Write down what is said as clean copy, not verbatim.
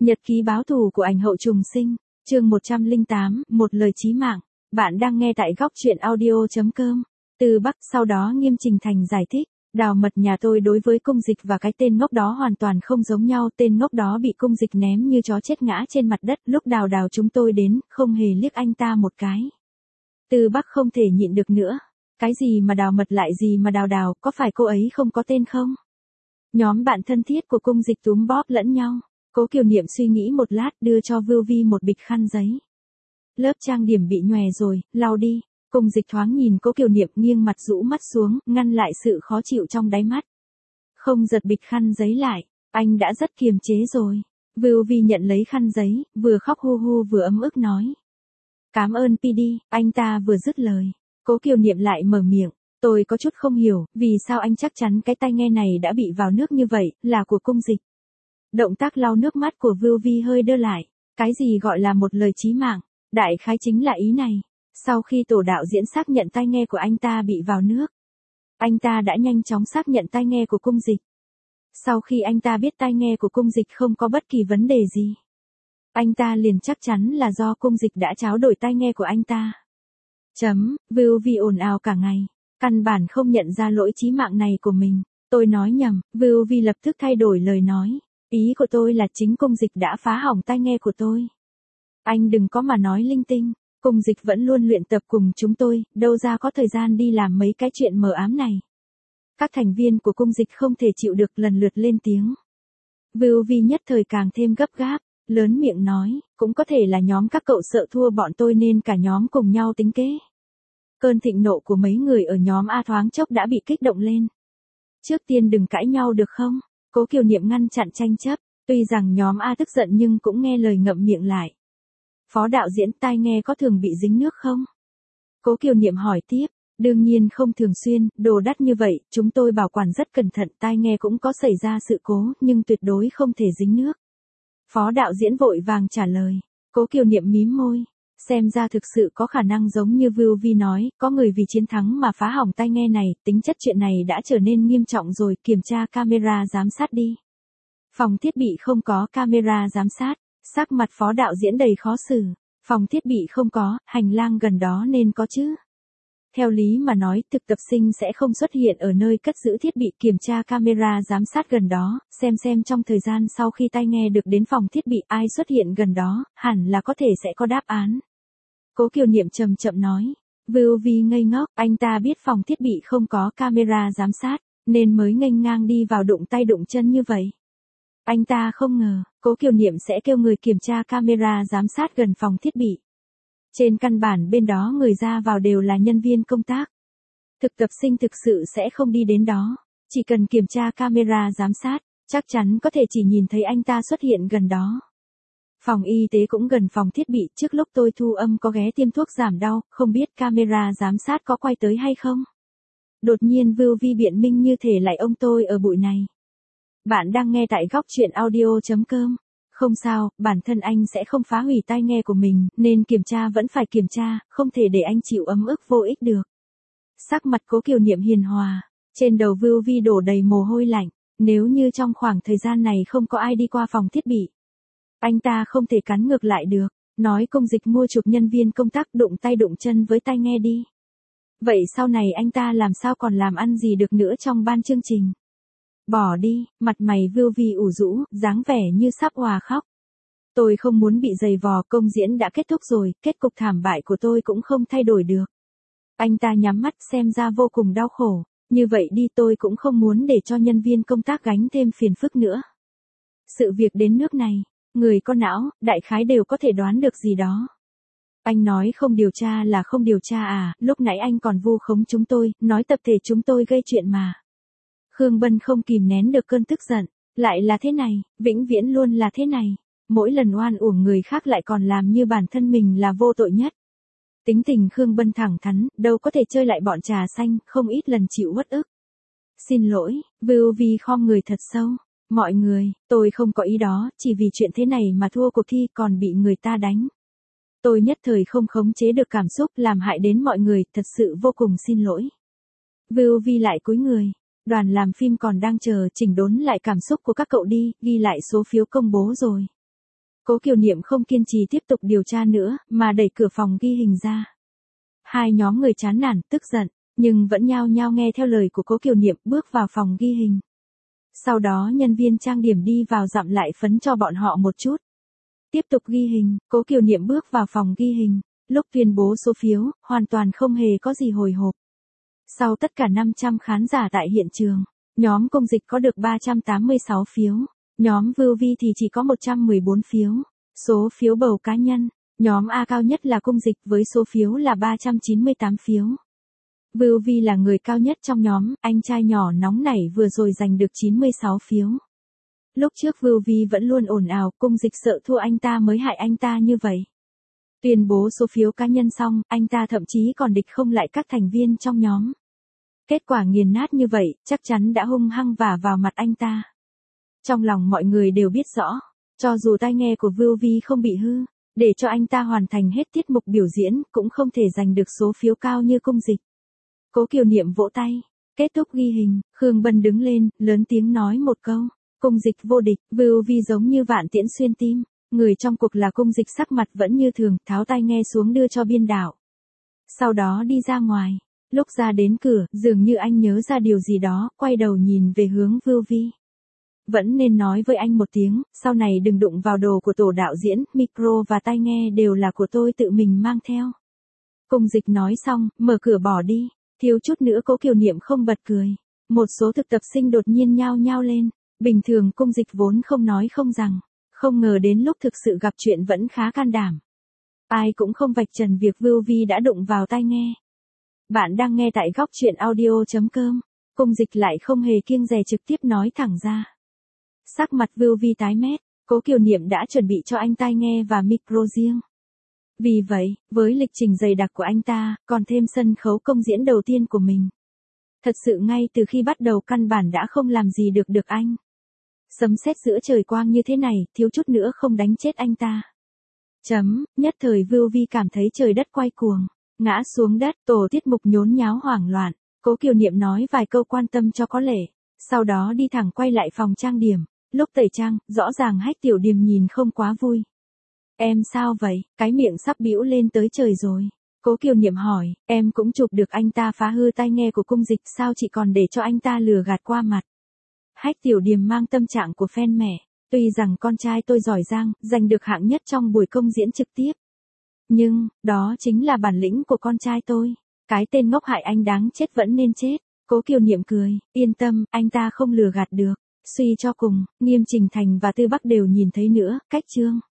Nhật ký báo thù của ảnh hậu trùng sinh, chương 108, một lời chí mạng. Bạn đang nghe tại góc truyện audio.com. Từ Bắc sau đó Nghiêm Trình Thành giải thích, Đào Mật nhà tôi đối với Cung Dịch và cái tên ngốc đó hoàn toàn không giống nhau. Tên ngốc đó bị Cung Dịch ném như chó chết ngã trên mặt đất. Lúc Đào chúng tôi đến, không hề liếc anh ta một cái. Từ Bắc không thể nhịn được nữa. Cái gì mà Đào Mật lại gì mà Đào, có phải cô ấy không có tên không? Nhóm bạn thân thiết của Cung Dịch túm bóp lẫn nhau. Cố Kiều Niệm suy nghĩ một lát đưa cho Vưu Vi một bịch khăn giấy. Lớp trang điểm bị nhòe rồi, lau đi. Cung Dịch thoáng nhìn Cố Kiều Niệm nghiêng mặt rũ mắt xuống, ngăn lại sự khó chịu trong đáy mắt. Không giật bịch khăn giấy lại, anh đã rất kiềm chế rồi. Vưu Vi nhận lấy khăn giấy, vừa khóc hu hu vừa ấm ức nói. Cảm ơn PD, anh ta vừa dứt lời. Cố Kiều Niệm lại mở miệng. Tôi có chút không hiểu, vì sao anh chắc chắn cái tai nghe này đã bị vào nước như vậy, là của Cung Dịch. Động tác lau nước mắt của Vưu Vi hơi đơ lại. Cái gì gọi là một lời chí mạng? Đại khái chính là ý này. Sau khi tổ đạo diễn xác nhận tai nghe của anh ta bị vào nước, anh ta đã nhanh chóng xác nhận tai nghe của Cung Dịch. Sau khi anh ta biết tai nghe của Cung Dịch không có bất kỳ vấn đề gì, anh ta liền chắc chắn là do Cung Dịch đã tráo đổi tai nghe của anh ta. Vưu Vi ồn ào cả ngày, căn bản không nhận ra lỗi chí mạng này của mình. Tôi nói nhầm. Vưu Vi lập tức thay đổi lời nói. Ý của tôi là chính Cung Dịch đã phá hỏng tai nghe của tôi. Anh đừng có mà nói linh tinh. Cung Dịch vẫn luôn luyện tập cùng chúng tôi, đâu ra có thời gian đi làm mấy cái chuyện mờ ám này. Các thành viên của Cung Dịch không thể chịu được lần lượt lên tiếng. Vưu Vi nhất thời càng thêm gấp gáp, lớn miệng nói, cũng có thể là nhóm các cậu sợ thua bọn tôi nên cả nhóm cùng nhau tính kế. Cơn thịnh nộ của mấy người ở nhóm A thoáng chốc đã bị kích động lên. Trước tiên đừng cãi nhau được không? Cố Kiều Niệm ngăn chặn tranh chấp, tuy rằng nhóm A tức giận nhưng cũng nghe lời ngậm miệng lại. Phó đạo diễn, tai nghe có thường bị dính nước không? Cố Kiều Niệm hỏi tiếp, đương nhiên không thường xuyên, đồ đắt như vậy, chúng tôi bảo quản rất cẩn thận, tai nghe cũng có xảy ra sự cố, nhưng tuyệt đối không thể dính nước. Phó đạo diễn vội vàng trả lời. Cố Kiều Niệm mím môi, xem ra thực sự có khả năng giống như Vưu Vi nói, có người vì chiến thắng mà phá hỏng tai nghe này, tính chất chuyện này đã trở nên nghiêm trọng rồi, kiểm tra camera giám sát đi. Phòng thiết bị không có camera giám sát, sắc mặt phó đạo diễn đầy khó xử. Phòng thiết bị không có, hành lang gần đó nên có chứ. Theo lý mà nói, thực tập sinh sẽ không xuất hiện ở nơi cất giữ thiết bị, kiểm tra camera giám sát gần đó, xem trong thời gian sau khi tai nghe được đến phòng thiết bị ai xuất hiện gần đó, hẳn là có thể sẽ có đáp án. Cố Kiều Niệm chậm chậm nói. Vưu Vi ngây ngốc, anh ta biết phòng thiết bị không có camera giám sát, nên mới nghênh ngang đi vào đụng tay đụng chân như vậy. Anh ta không ngờ, Cố Kiều Niệm sẽ kêu người kiểm tra camera giám sát gần phòng thiết bị. Trên căn bản bên đó người ra vào đều là nhân viên công tác. Thực tập sinh thực sự sẽ không đi đến đó, chỉ cần kiểm tra camera giám sát, chắc chắn có thể chỉ nhìn thấy anh ta xuất hiện gần đó. Phòng y tế cũng gần phòng thiết bị, trước lúc tôi thu âm có ghé tiêm thuốc giảm đau, không biết camera giám sát có quay tới hay không. Đột nhiên Vưu Vi biện minh như thể lại ông tôi ở bụi này. Bạn đang nghe tại góc truyện audio.com. Không sao, bản thân anh sẽ không phá hủy tai nghe của mình, nên kiểm tra vẫn phải kiểm tra, không thể để anh chịu ấm ức vô ích được. Sắc mặt Cố Kiều Niệm hiền hòa, trên đầu Vưu Vi đổ đầy mồ hôi lạnh. Nếu như trong khoảng thời gian này không có ai đi qua phòng thiết bị, anh ta không thể cắn ngược lại được, nói Cung Dịch mua chuộc nhân viên công tác đụng tay đụng chân với tai nghe đi. Vậy sau này anh ta làm sao còn làm ăn gì được nữa trong ban chương trình? Bỏ đi, mặt mày Vưu Vi ủ rũ, dáng vẻ như sắp òa khóc. Tôi không muốn bị giày vò, công diễn đã kết thúc rồi, kết cục thảm bại của tôi cũng không thay đổi được. Anh ta nhắm mắt xem ra vô cùng đau khổ, như vậy đi tôi cũng không muốn để cho nhân viên công tác gánh thêm phiền phức nữa. Sự việc đến nước này, người có não, đại khái đều có thể đoán được gì đó. Anh nói không điều tra là không điều tra à, lúc nãy anh còn vu khống chúng tôi, nói tập thể chúng tôi gây chuyện mà. Khương Bân không kìm nén được cơn tức giận, lại là thế này, vĩnh viễn luôn là thế này, mỗi lần oan uổng người khác lại còn làm như bản thân mình là vô tội nhất. Tính tình Khương Bân thẳng thắn, đâu có thể chơi lại bọn trà xanh, không ít lần chịu uất ức. Xin lỗi, Vưu Vi khom người thật sâu. Mọi người, tôi không có ý đó, chỉ vì chuyện thế này mà thua cuộc thi còn bị người ta đánh. Tôi nhất thời không khống chế được cảm xúc làm hại đến mọi người, thật sự vô cùng xin lỗi. Vưu Vi lại cúi người. Đoàn làm phim còn đang chờ chỉnh đốn lại cảm xúc của các cậu đi, ghi lại số phiếu công bố rồi. Cố Kiều Niệm không kiên trì tiếp tục điều tra nữa, mà đẩy cửa phòng ghi hình ra. Hai nhóm người chán nản, tức giận, nhưng vẫn nhao nhao nghe theo lời của Cố Kiều Niệm bước vào phòng ghi hình. Sau đó nhân viên trang điểm đi vào dặm lại phấn cho bọn họ một chút. Tiếp tục ghi hình, Cố Kiều Niệm bước vào phòng ghi hình, lúc tuyên bố số phiếu, hoàn toàn không hề có gì hồi hộp. Sau tất cả 500 khán giả tại hiện trường, nhóm Cung Dịch có được 386 phiếu, nhóm Vưu Vi thì chỉ có 114 phiếu. Số phiếu bầu cá nhân, nhóm A cao nhất là Cung Dịch với số phiếu là 398 phiếu. Vưu Vi là người cao nhất trong nhóm, anh trai nhỏ nóng nảy vừa rồi giành được 96 phiếu. Lúc trước Vưu Vi vẫn luôn ồn ào, Cung Dịch sợ thua anh ta mới hại anh ta như vậy. Tuyên bố số phiếu cá nhân xong, anh ta thậm chí còn địch không lại các thành viên trong nhóm. Kết quả nghiền nát như vậy, chắc chắn đã hung hăng vả vào mặt anh ta. Trong lòng mọi người đều biết rõ, cho dù tai nghe của Vưu Vi không bị hư, để cho anh ta hoàn thành hết tiết mục biểu diễn, cũng không thể giành được số phiếu cao như Cung Dịch. Cố Kiều Niệm vỗ tay, kết thúc ghi hình, Khương Bân đứng lên, lớn tiếng nói một câu, Cung Dịch vô địch. Vưu Vi giống như vạn tiễn xuyên tim, người trong cuộc là Cung Dịch sắc mặt vẫn như thường, tháo tai nghe xuống đưa cho biên đạo. Sau đó đi ra ngoài, lúc ra đến cửa, dường như anh nhớ ra điều gì đó, quay đầu nhìn về hướng Vưu Vi. Vẫn nên nói với anh một tiếng, sau này đừng đụng vào đồ của tổ đạo diễn, micro và tai nghe đều là của tôi tự mình mang theo. Cung Dịch nói xong, mở cửa bỏ đi, thiếu chút nữa Cố Kiều Niệm không bật cười. Một số thực tập sinh đột nhiên nhao nhao lên, bình thường Cung Dịch vốn không nói không rằng, không ngờ đến lúc thực sự gặp chuyện vẫn khá can đảm. Ai cũng không vạch trần việc Vưu Vi đã đụng vào tai nghe. Bạn đang nghe tại góc truyện audio.com, Cung Dịch lại không hề kiêng dè trực tiếp nói thẳng ra. Sắc mặt Vưu Vi tái mét, Cố Kiều Niệm đã chuẩn bị cho anh tai nghe và micro riêng. Vì vậy, với lịch trình dày đặc của anh ta, còn thêm sân khấu công diễn đầu tiên của mình. Thật sự ngay từ khi bắt đầu căn bản đã không làm gì được anh. Sấm sét giữa trời quang như thế này, thiếu chút nữa không đánh chết anh ta. Nhất thời Vưu Vi cảm thấy trời đất quay cuồng, ngã xuống đất, tổ tiết mục nhốn nháo hoảng loạn. Cố Kiều Niệm nói vài câu quan tâm cho có lệ, sau đó đi thẳng quay lại phòng trang điểm. Lúc tẩy trang, rõ ràng Hách Tiểu Điềm nhìn không quá vui. Em sao vậy, cái miệng sắp bĩu lên tới trời rồi. Cố Kiều Niệm hỏi, em cũng chụp được anh ta phá hư tai nghe của Cung Dịch, sao chị còn để cho anh ta lừa gạt qua mặt. Hách Tiểu Điềm mang tâm trạng của fan mẹ, tuy rằng con trai tôi giỏi giang, giành được hạng nhất trong buổi công diễn trực tiếp. Nhưng, đó chính là bản lĩnh của con trai tôi. Cái tên ngốc hại anh đáng chết vẫn nên chết. Cố Kiều Niệm cười, yên tâm, anh ta không lừa gạt được. Suy cho cùng, Nghiêm Trình Thành và Tư Bắc đều nhìn thấy nữa, cách chương.